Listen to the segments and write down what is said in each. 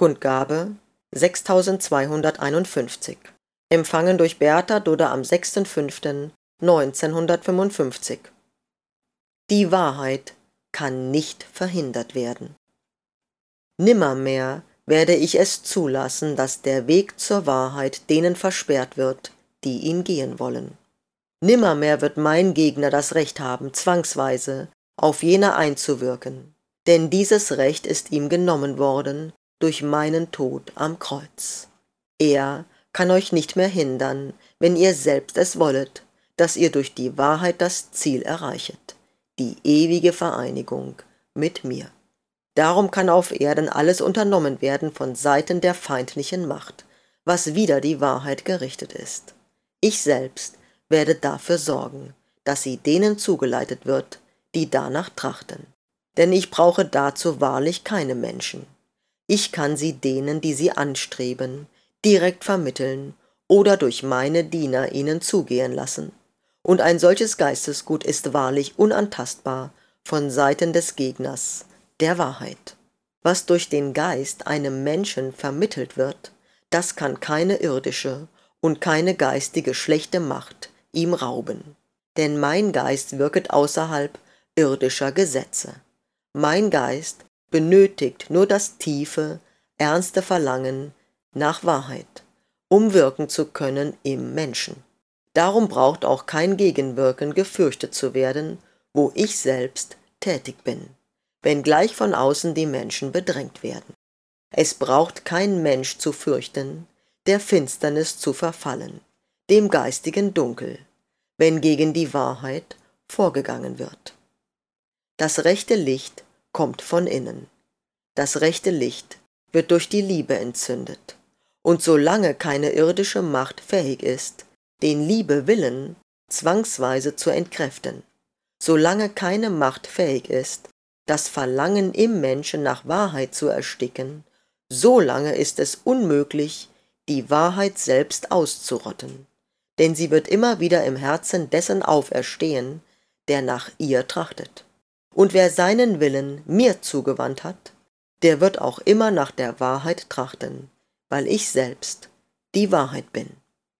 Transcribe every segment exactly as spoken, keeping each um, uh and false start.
Kundgabe sechstausendzweihunderteinundfünfzig. Empfangen durch Beata Dudder am sechster fünfter neunzehnhundertfünfundfünfzig. Die Wahrheit kann nicht verhindert werden. Nimmermehr werde ich es zulassen, dass der Weg zur Wahrheit denen versperrt wird, die ihn gehen wollen. Nimmermehr wird mein Gegner das Recht haben, zwangsweise auf jene einzuwirken, denn dieses Recht ist ihm genommen worden durch meinen Tod am Kreuz. Er kann euch nicht mehr hindern, wenn ihr selbst es wollet, dass ihr durch die Wahrheit das Ziel erreichet, die ewige Vereinigung mit mir. Darum kann auf Erden alles unternommen werden von Seiten der feindlichen Macht, was wider die Wahrheit gerichtet ist. Ich selbst werde dafür sorgen, dass sie denen zugeleitet wird, die danach trachten. Denn ich brauche dazu wahrlich keine Menschen. Ich kann sie denen, die sie anstreben, direkt vermitteln oder durch meine Diener ihnen zugehen lassen. Und ein solches Geistesgut ist wahrlich unantastbar von Seiten des Gegners der Wahrheit. Was durch den Geist einem Menschen vermittelt wird, das kann keine irdische und keine geistige schlechte Macht ihm rauben. Denn mein Geist wirket außerhalb irdischer Gesetze. Mein Geist benötigt nur das tiefe, ernste Verlangen nach Wahrheit, um wirken zu können im Menschen. Darum braucht auch kein Gegenwirken gefürchtet zu werden, wo ich selbst tätig bin, wenngleich von außen die Menschen bedrängt werden. Es braucht kein Mensch zu fürchten, der Finsternis zu verfallen, dem geistigen Dunkel, wenn gegen die Wahrheit vorgegangen wird. Das rechte Licht kommt von innen. Das rechte Licht wird durch die Liebe entzündet. Und solange keine irdische Macht fähig ist, den Liebewillen zwangsweise zu entkräften, solange keine Macht fähig ist, das Verlangen im Menschen nach Wahrheit zu ersticken, solange ist es unmöglich, die Wahrheit selbst auszurotten, denn sie wird immer wieder im Herzen dessen auferstehen, der nach ihr trachtet. Und wer seinen Willen mir zugewandt hat, der wird auch immer nach der Wahrheit trachten, weil ich selbst die Wahrheit bin.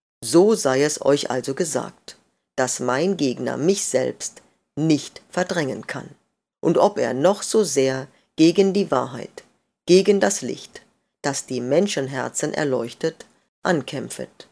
So sei es euch also gesagt, dass mein Gegner mich selbst nicht verdrängen kann. Und ob er noch so sehr gegen die Wahrheit, gegen das Licht, das die Menschenherzen erleuchtet, ankämpfet,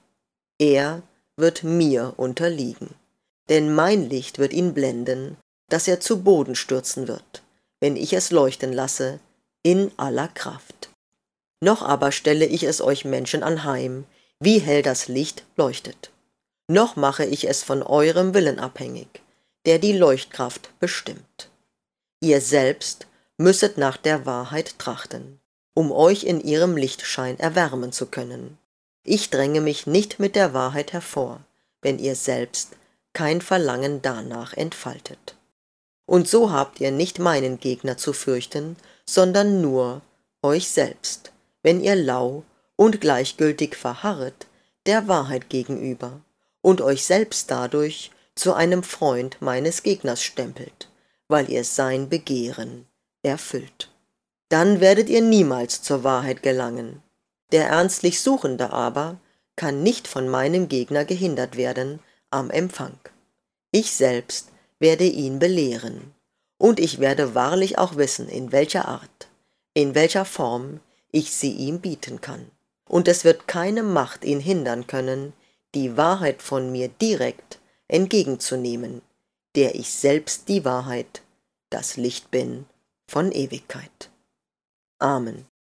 er wird mir unterliegen. Denn mein Licht wird ihn blenden, dass er zu Boden stürzen wird, wenn ich es leuchten lasse, in aller Kraft. Noch aber stelle ich es euch Menschen anheim, wie hell das Licht leuchtet. Noch mache ich es von eurem Willen abhängig, der die Leuchtkraft bestimmt. Ihr selbst müsset nach der Wahrheit trachten, um euch in ihrem Lichtschein erwärmen zu können. Ich dränge mich nicht mit der Wahrheit hervor, wenn ihr selbst kein Verlangen danach entfaltet. Und so habt ihr nicht meinen Gegner zu fürchten, sondern nur euch selbst, wenn ihr lau und gleichgültig verharret der Wahrheit gegenüber und euch selbst dadurch zu einem Freund meines Gegners stempelt, weil ihr sein Begehren erfüllt. Dann werdet ihr niemals zur Wahrheit gelangen. Der ernstlich Suchende aber kann nicht von meinem Gegner gehindert werden am Empfang. Ich selbst werde ihn belehren, und ich werde wahrlich auch wissen, in welcher Art, in welcher Form ich sie ihm bieten kann. Und es wird keine Macht ihn hindern können, die Wahrheit von mir direkt entgegenzunehmen, der ich selbst die Wahrheit, das Licht bin von Ewigkeit. Amen.